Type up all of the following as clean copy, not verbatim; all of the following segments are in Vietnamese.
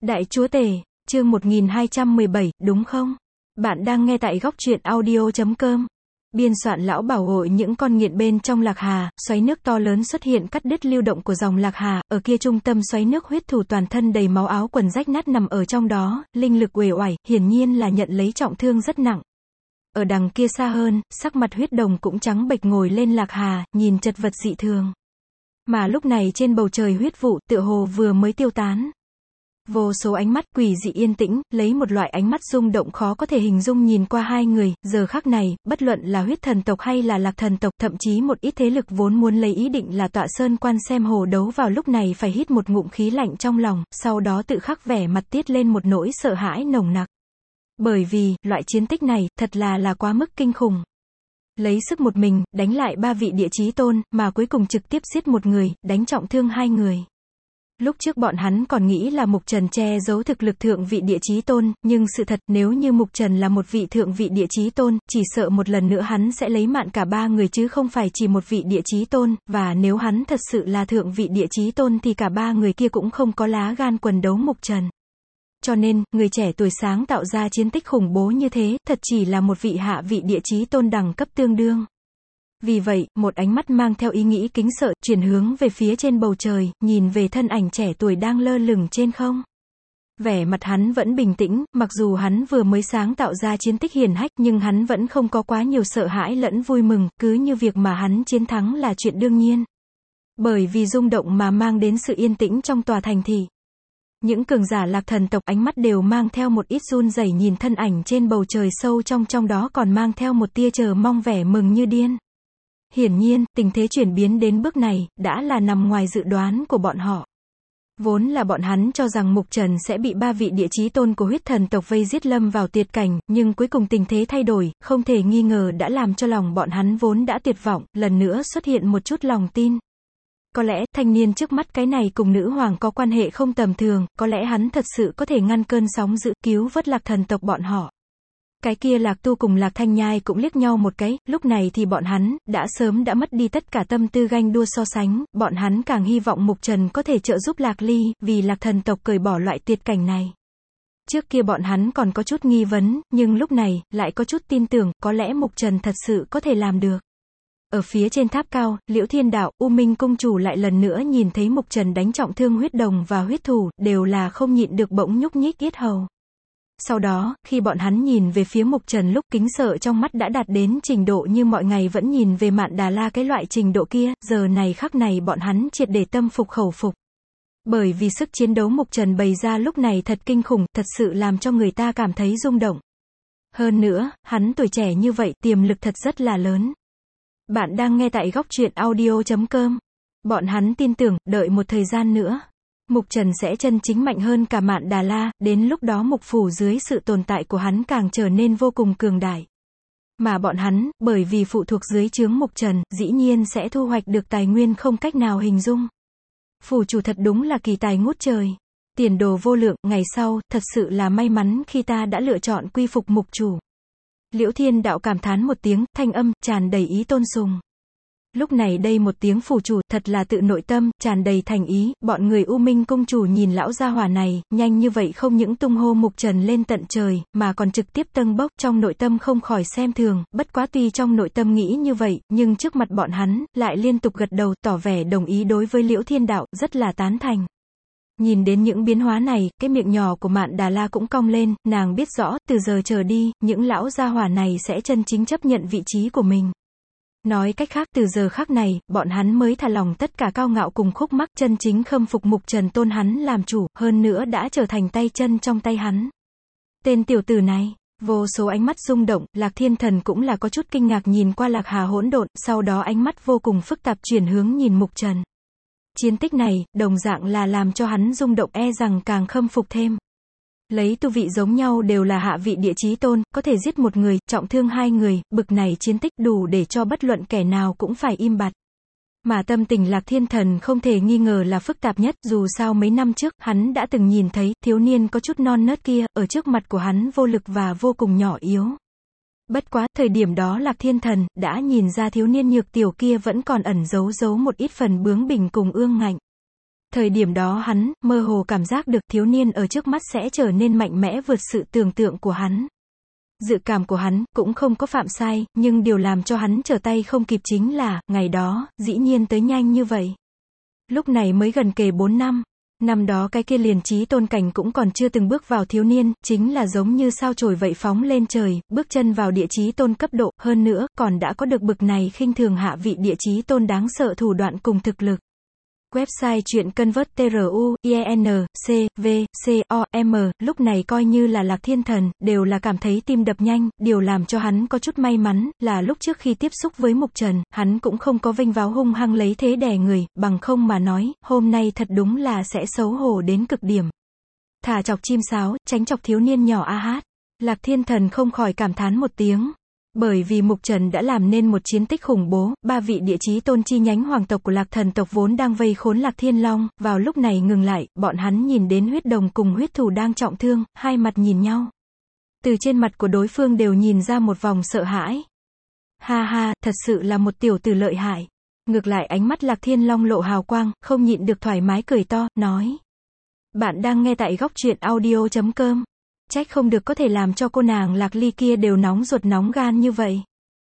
Đại chúa tể, chương 1217, đúng không? Bạn đang nghe tại góc truyện audio.com. Biên soạn lão bảo hội những con nghiện bên trong Lạc Hà, xoáy nước to lớn xuất hiện cắt đứt lưu động của dòng Lạc Hà, ở kia trung tâm xoáy nước huyết thủ toàn thân đầy máu áo quần rách nát nằm ở trong đó, linh lực uể oải, hiển nhiên là nhận lấy trọng thương rất nặng. Ở đằng kia xa hơn, sắc mặt huyết đồng cũng trắng bệch ngồi lên Lạc Hà, nhìn chật vật dị thường. Mà lúc này trên bầu trời huyết vụ, tựa hồ vừa mới tiêu tán. Vô số ánh mắt quỷ dị yên tĩnh, lấy một loại ánh mắt rung động khó có thể hình dung nhìn qua hai người, giờ khắc này, bất luận là huyết thần tộc hay là Lạc thần tộc, thậm chí một ít thế lực vốn muốn lấy ý định là tọa sơn quan xem hồ đấu vào lúc này phải hít một ngụm khí lạnh trong lòng, sau đó tự khắc vẻ mặt tiết lên một nỗi sợ hãi nồng nặc. Bởi vì, loại chiến tích này, thật là quá mức kinh khủng. Lấy sức một mình, đánh lại 3 vị địa chí tôn, mà cuối cùng trực tiếp giết một người, đánh trọng thương 2 người. Lúc trước bọn hắn còn nghĩ là Mục Trần che giấu thực lực thượng vị địa chí tôn, nhưng sự thật nếu như Mục Trần là một vị thượng vị địa chí tôn, chỉ sợ một lần nữa hắn sẽ lấy mạng cả 3 người chứ không phải chỉ một vị địa chí tôn, và nếu hắn thật sự là thượng vị địa chí tôn thì cả 3 người kia cũng không có lá gan quần đấu Mục Trần. Cho nên, người trẻ tuổi sáng tạo ra chiến tích khủng bố như thế, thật chỉ là một vị hạ vị địa chí tôn đẳng cấp tương đương. Vì vậy, một ánh mắt mang theo ý nghĩ kính sợ, chuyển hướng về phía trên bầu trời, nhìn về thân ảnh trẻ tuổi đang lơ lửng trên không. Vẻ mặt hắn vẫn bình tĩnh, mặc dù hắn vừa mới sáng tạo ra chiến tích hiển hách, nhưng hắn vẫn không có quá nhiều sợ hãi lẫn vui mừng, cứ như việc mà hắn chiến thắng là chuyện đương nhiên. Bởi vì rung động mà mang đến sự yên tĩnh trong tòa thành thị. Những cường giả Lạc thần tộc ánh mắt đều mang theo một ít run rẩy nhìn thân ảnh trên bầu trời sâu trong đó còn mang theo một tia chờ mong vẻ mừng như điên. Hiển nhiên, tình thế chuyển biến đến bước này, đã là nằm ngoài dự đoán của bọn họ. Vốn là bọn hắn cho rằng Mục Trần sẽ bị 3 vị địa chí tôn của huyết thần tộc vây giết lâm vào tuyệt cảnh, nhưng cuối cùng tình thế thay đổi, không thể nghi ngờ đã làm cho lòng bọn hắn vốn đã tuyệt vọng, lần nữa xuất hiện một chút lòng tin. Có lẽ, thanh niên trước mắt cái này cùng nữ hoàng có quan hệ không tầm thường, có lẽ hắn thật sự có thể ngăn cơn sóng dữ, cứu vớt Lạc thần tộc bọn họ. Cái kia Lạc Tu cùng Lạc Thanh Nhai cũng liếc nhau một cái, lúc này thì bọn hắn, đã sớm đã mất đi tất cả tâm tư ganh đua so sánh, bọn hắn càng hy vọng Mục Trần có thể trợ giúp Lạc Ly, vì Lạc thần tộc cởi bỏ loại tuyệt cảnh này. Trước kia bọn hắn còn có chút nghi vấn, nhưng lúc này, lại có chút tin tưởng, có lẽ Mục Trần thật sự có thể làm được. Ở phía trên tháp cao, Liễu Thiên Đạo, U Minh Cung Chủ lại lần nữa nhìn thấy Mục Trần đánh trọng thương huyết đồng và huyết thủ, đều là không nhịn được bỗng nhúc nhích yết hầu. Sau đó, khi bọn hắn nhìn về phía Mục Trần lúc kính sợ trong mắt đã đạt đến trình độ như mọi ngày vẫn nhìn về Mạn Đà La cái loại trình độ kia, giờ này khắc này bọn hắn triệt để tâm phục khẩu phục. Bởi vì sức chiến đấu Mục Trần bày ra lúc này thật kinh khủng, thật sự làm cho người ta cảm thấy rung động. Hơn nữa, hắn tuổi trẻ như vậy, tiềm lực thật rất là lớn. Bạn đang nghe tại góc truyện audio.com. Bọn hắn tin tưởng, đợi một thời gian nữa, Mục Trần sẽ chân chính mạnh hơn cả Mạn Đà La, đến lúc đó Mục Phủ dưới sự tồn tại của hắn càng trở nên vô cùng cường đại. Mà bọn hắn, bởi vì phụ thuộc dưới trướng Mục Trần, dĩ nhiên sẽ thu hoạch được tài nguyên không cách nào hình dung. Phủ chủ thật đúng là kỳ tài ngút trời. Tiền đồ vô lượng, ngày sau, thật sự là may mắn khi ta đã lựa chọn quy phục Mục chủ. Liễu Thiên Đạo cảm thán một tiếng, thanh âm, tràn đầy ý tôn sùng. Lúc này đây một tiếng phủ chủ, thật là tự nội tâm, tràn đầy thành ý, bọn người U Minh Cung Chủ nhìn lão gia hỏa này, nhanh như vậy không những tung hô Mục Trần lên tận trời, mà còn trực tiếp tâng bốc, trong nội tâm không khỏi xem thường, bất quá tuy trong nội tâm nghĩ như vậy, nhưng trước mặt bọn hắn, lại liên tục gật đầu, tỏ vẻ đồng ý đối với Liễu Thiên Đạo, rất là tán thành. Nhìn đến những biến hóa này, cái miệng nhỏ của Mạn Đà La cũng cong lên, nàng biết rõ, từ giờ trở đi, những lão gia hỏa này sẽ chân chính chấp nhận vị trí của mình. Nói cách khác, từ giờ khắc này, bọn hắn mới thả lòng tất cả cao ngạo cùng khúc mắc, chân chính khâm phục Mục Trần tôn hắn làm chủ, hơn nữa đã trở thành tay chân trong tay hắn. Tên tiểu tử này, vô số ánh mắt rung động, Lạc Thiên Thần cũng là có chút kinh ngạc nhìn qua Lạc Hà hỗn độn, sau đó ánh mắt vô cùng phức tạp chuyển hướng nhìn Mục Trần. Chiến tích này, đồng dạng là làm cho hắn rung động e rằng càng khâm phục thêm. Lấy tu vị giống nhau đều là hạ vị địa chí tôn, có thể giết một người, trọng thương 2 người, bực này chiến tích đủ để cho bất luận kẻ nào cũng phải im bặt. Mà tâm tình Lạc Thiên Thần không thể nghi ngờ là phức tạp nhất, dù sao mấy năm trước, hắn đã từng nhìn thấy, thiếu niên có chút non nớt kia, ở trước mặt của hắn vô lực và vô cùng nhỏ yếu. Bất quá, thời điểm đó Lạc Thiên Thần, đã nhìn ra thiếu niên nhược tiểu kia vẫn còn ẩn giấu một ít phần bướng bỉnh cùng ương ngạnh. Thời điểm đó hắn, mơ hồ cảm giác được thiếu niên ở trước mắt sẽ trở nên mạnh mẽ vượt sự tưởng tượng của hắn. Dự cảm của hắn, cũng không có phạm sai, nhưng điều làm cho hắn trở tay không kịp chính là, ngày đó, dĩ nhiên tới nhanh như vậy. Lúc này mới gần kề 4 năm. Năm đó cái kia liền chí tôn cảnh cũng còn chưa từng bước vào thiếu niên, chính là giống như sao chổi vậy phóng lên trời, bước chân vào địa chí tôn cấp độ, hơn nữa, còn đã có được bực này khinh thường hạ vị địa chí tôn đáng sợ thủ đoạn cùng thực lực. Website truyện ConvertTru, IEN, C, V, C, O, M, lúc này coi như là Lạc Thiên Thần, đều là cảm thấy tim đập nhanh, điều làm cho hắn có chút may mắn, là lúc trước khi tiếp xúc với Mục Trần, hắn cũng không có vênh váo hung hăng lấy thế đè người, bằng không mà nói, hôm nay thật đúng là sẽ xấu hổ đến cực điểm. Thả chọc chim sáo, tránh chọc thiếu niên nhỏ a hát. Lạc Thiên Thần không khỏi cảm thán một tiếng. Bởi vì Mục Trần đã làm nên một chiến tích khủng bố, 3 vị địa chí tôn chi nhánh hoàng tộc của Lạc thần tộc vốn đang vây khốn Lạc Thiên Long, vào lúc này ngừng lại, bọn hắn nhìn đến huyết đồng cùng huyết thủ đang trọng thương, hai mặt nhìn nhau. Từ trên mặt của đối phương đều nhìn ra một vòng sợ hãi. Ha ha, thật sự là một tiểu tử lợi hại. Ngược lại ánh mắt Lạc Thiên Long lộ hào quang, không nhịn được thoải mái cười to, nói. Bạn đang nghe tại góc truyện audio.com. Trách không được có thể làm cho cô nàng Lạc Ly kia đều nóng ruột nóng gan như vậy.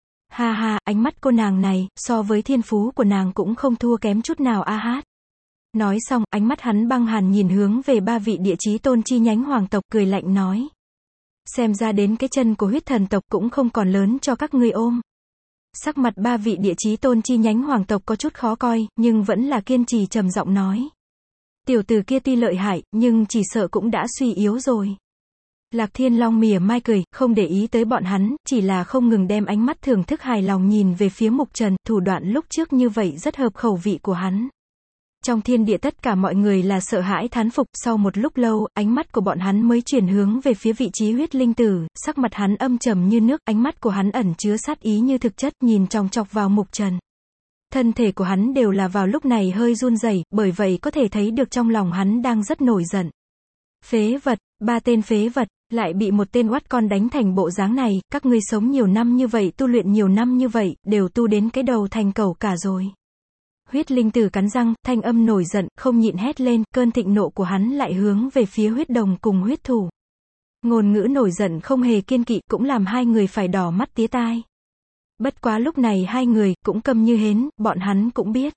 Ha ha, ánh mắt cô nàng này, so với thiên phú của nàng cũng không thua kém chút nào a hát. Nói xong, ánh mắt hắn băng hàn nhìn hướng về 3 vị địa chí tôn chi nhánh hoàng tộc, cười lạnh nói. Xem ra đến cái chân của huyết thần tộc cũng không còn lớn cho các ngươi ôm. Sắc mặt 3 vị địa chí tôn chi nhánh hoàng tộc có chút khó coi, nhưng vẫn là kiên trì trầm giọng nói. Tiểu tử kia tuy lợi hại, nhưng chỉ sợ cũng đã suy yếu rồi. Lạc Thiên Long mỉa mai cười, không để ý tới bọn hắn, chỉ là không ngừng đem ánh mắt thưởng thức hài lòng nhìn về phía Mục Trần, thủ đoạn lúc trước như vậy rất hợp khẩu vị của hắn. Trong thiên địa tất cả mọi người là sợ hãi thán phục, sau một lúc lâu, ánh mắt của bọn hắn mới chuyển hướng về phía vị trí huyết linh tử, sắc mặt hắn âm trầm như nước, ánh mắt của hắn ẩn chứa sát ý như thực chất, nhìn chòng chọc vào Mục Trần. Thân thể của hắn đều là vào lúc này hơi run rẩy, bởi vậy có thể thấy được trong lòng hắn đang rất nổi giận. Phế vật, 3 tên phế vật, lại bị một tên oát con đánh thành bộ dáng này, các ngươi sống nhiều năm như vậy, tu luyện nhiều năm như vậy, đều tu đến cái đầu thành cẩu cả rồi. Huyết linh tử cắn răng, thanh âm nổi giận, không nhịn hét lên, cơn thịnh nộ của hắn lại hướng về phía huyết đồng cùng huyết thủ. Ngôn ngữ nổi giận không hề kiên kỵ, cũng làm hai người phải đỏ mắt tía tai. Bất quá lúc này hai người, cũng câm như hến, bọn hắn cũng biết.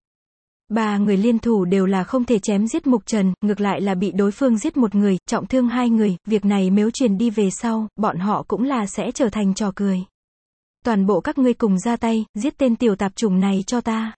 3 người liên thủ đều là không thể chém giết Mục Trần, ngược lại là bị đối phương giết một người, trọng thương 2 người, việc này nếu truyền đi về sau, bọn họ cũng là sẽ trở thành trò cười. Toàn bộ các ngươi cùng ra tay, giết tên tiểu tạp chủng này cho ta.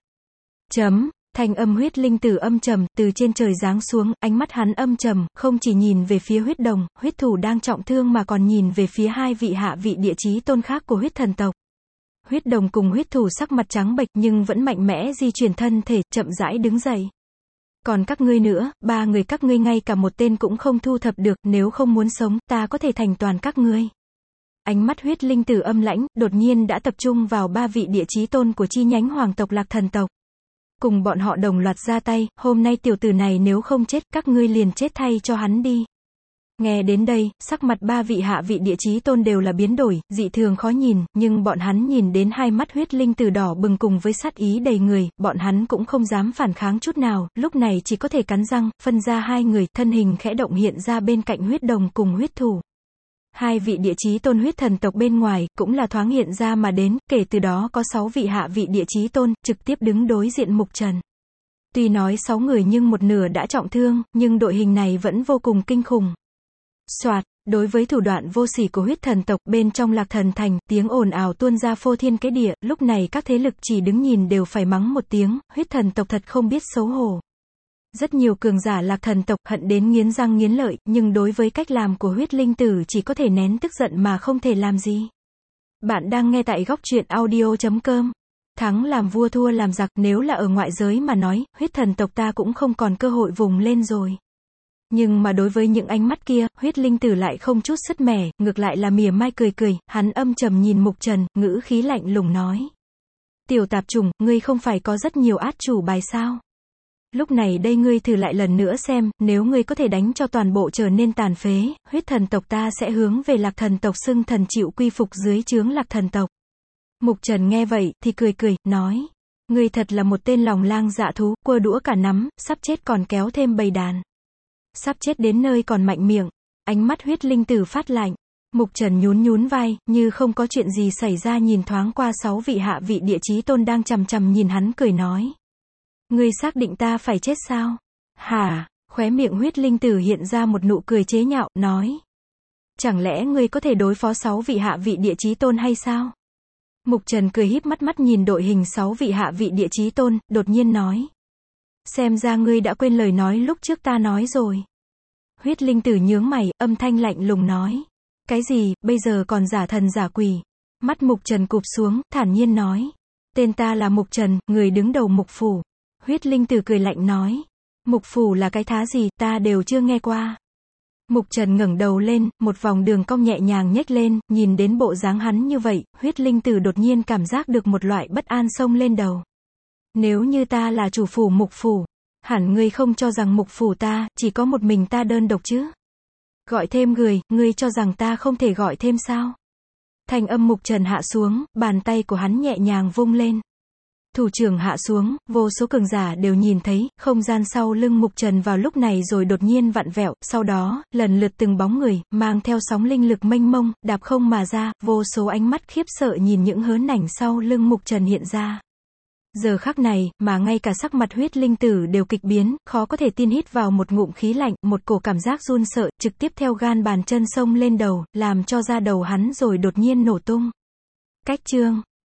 Thanh âm huyết linh tử âm trầm, từ trên trời giáng xuống, ánh mắt hắn âm trầm, không chỉ nhìn về phía huyết đồng, huyết thủ đang trọng thương mà còn nhìn về phía 2 vị hạ vị địa chí tôn khác của huyết thần tộc. Huyết đồng cùng huyết thủ sắc mặt trắng bệch nhưng vẫn mạnh mẽ di chuyển thân thể, chậm rãi đứng dậy. Còn các ngươi nữa, 3 người các ngươi ngay cả một tên cũng không thu thập được, nếu không muốn sống, ta có thể thành toàn các ngươi. Ánh mắt huyết linh tử âm lãnh, đột nhiên đã tập trung vào 3 vị địa chí tôn của chi nhánh hoàng tộc Lạc thần tộc. Cùng bọn họ đồng loạt ra tay, hôm nay tiểu tử này nếu không chết, các ngươi liền chết thay cho hắn đi. Nghe đến đây, sắc mặt 3 vị hạ vị địa chí tôn đều là biến đổi, dị thường khó nhìn, nhưng bọn hắn nhìn đến hai mắt huyết linh tử đỏ bừng cùng với sát ý đầy người, bọn hắn cũng không dám phản kháng chút nào, lúc này chỉ có thể cắn răng, phân ra 2 người, thân hình khẽ động hiện ra bên cạnh huyết đồng cùng huyết thủ. 2 vị địa chí tôn huyết thần tộc bên ngoài, cũng là thoáng hiện ra mà đến, kể từ đó có 6 vị hạ vị địa chí tôn, trực tiếp đứng đối diện Mục Trần. Tuy nói 6 người nhưng một nửa đã trọng thương, nhưng đội hình này vẫn vô cùng kinh khủng. Soạt, đối với thủ đoạn vô sỉ của huyết thần tộc, bên trong Lạc thần thành, tiếng ồn ào tuôn ra phô thiên cái địa, lúc này các thế lực chỉ đứng nhìn đều phải mắng một tiếng, huyết thần tộc thật không biết xấu hổ. Rất nhiều cường giả Lạc thần tộc hận đến nghiến răng nghiến lợi, nhưng đối với cách làm của huyết linh tử chỉ có thể nén tức giận mà không thể làm gì. Bạn đang nghe tại góc truyện audio.com. Thắng làm vua thua làm giặc, nếu là ở ngoại giới mà nói, huyết thần tộc ta cũng không còn cơ hội vùng lên rồi. Nhưng mà đối với những ánh mắt kia, huyết linh tử lại không chút sứt mẻ, ngược lại là mỉa mai cười cười, hắn âm trầm nhìn Mục Trần, ngữ khí lạnh lùng nói. Tiểu tạp chủng, ngươi không phải có rất nhiều át chủ bài sao? Lúc này đây ngươi thử lại lần nữa xem, nếu ngươi có thể đánh cho toàn bộ trở nên tàn phế, huyết thần tộc ta sẽ hướng về Lạc thần tộc xưng thần chịu quy phục dưới trướng Lạc thần tộc. Mục Trần nghe vậy, thì cười cười, nói. Ngươi thật là một tên lòng lang dạ thú, cua đũa cả nắm, sắp chết còn kéo thêm bầy đàn. Sắp chết đến nơi còn mạnh miệng. Ánh mắt huyết linh tử phát lạnh. Mục Trần nhún nhún vai, như không có chuyện gì xảy ra, nhìn thoáng qua 6 vị hạ vị địa chí tôn đang chằm chằm nhìn hắn, cười nói. Ngươi xác định ta phải chết sao? Hả? Khóe miệng huyết linh tử hiện ra một nụ cười chế nhạo, nói. Chẳng lẽ ngươi có thể đối phó 6 vị hạ vị địa chí tôn hay sao? Mục Trần cười híp mắt nhìn đội hình 6 vị hạ vị địa chí tôn, đột nhiên nói. Xem ra ngươi đã quên lời nói lúc trước ta nói rồi. Huyết linh tử nhướng mày, âm thanh lạnh lùng nói. Cái gì, bây giờ còn giả thần giả quỷ? Mắt Mục Trần cụp xuống, thản nhiên nói. Tên ta là Mục Trần, người đứng đầu Mục Phủ. Huyết linh tử cười lạnh nói. Mục Phủ là cái thá gì, ta đều chưa nghe qua. Mục Trần ngẩng đầu lên, một vòng đường cong nhẹ nhàng nhếch lên, nhìn đến bộ dáng hắn như vậy, huyết linh tử đột nhiên cảm giác được một loại bất an xông lên đầu. Nếu như ta là chủ phủ Mục Phủ, hẳn ngươi không cho rằng Mục Phủ ta, chỉ có một mình ta đơn độc chứ. Gọi thêm người, ngươi cho rằng ta không thể gọi thêm sao? Thanh âm Mục Trần hạ xuống, bàn tay của hắn nhẹ nhàng vung lên. Thủ trưởng hạ xuống, vô số cường giả đều nhìn thấy, không gian sau lưng Mục Trần vào lúc này rồi đột nhiên vặn vẹo, sau đó, lần lượt từng bóng người, mang theo sóng linh lực mênh mông, đạp không mà ra, vô số ánh mắt khiếp sợ nhìn những hớn ảnh sau lưng Mục Trần hiện ra. Giờ khắc này, mà ngay cả sắc mặt huyết linh tử đều kịch biến, khó có thể tin hít vào một ngụm khí lạnh, một cổ cảm giác run sợ, trực tiếp theo gan bàn chân xông lên đầu, làm cho da đầu hắn rồi đột nhiên nổ tung. Cách chương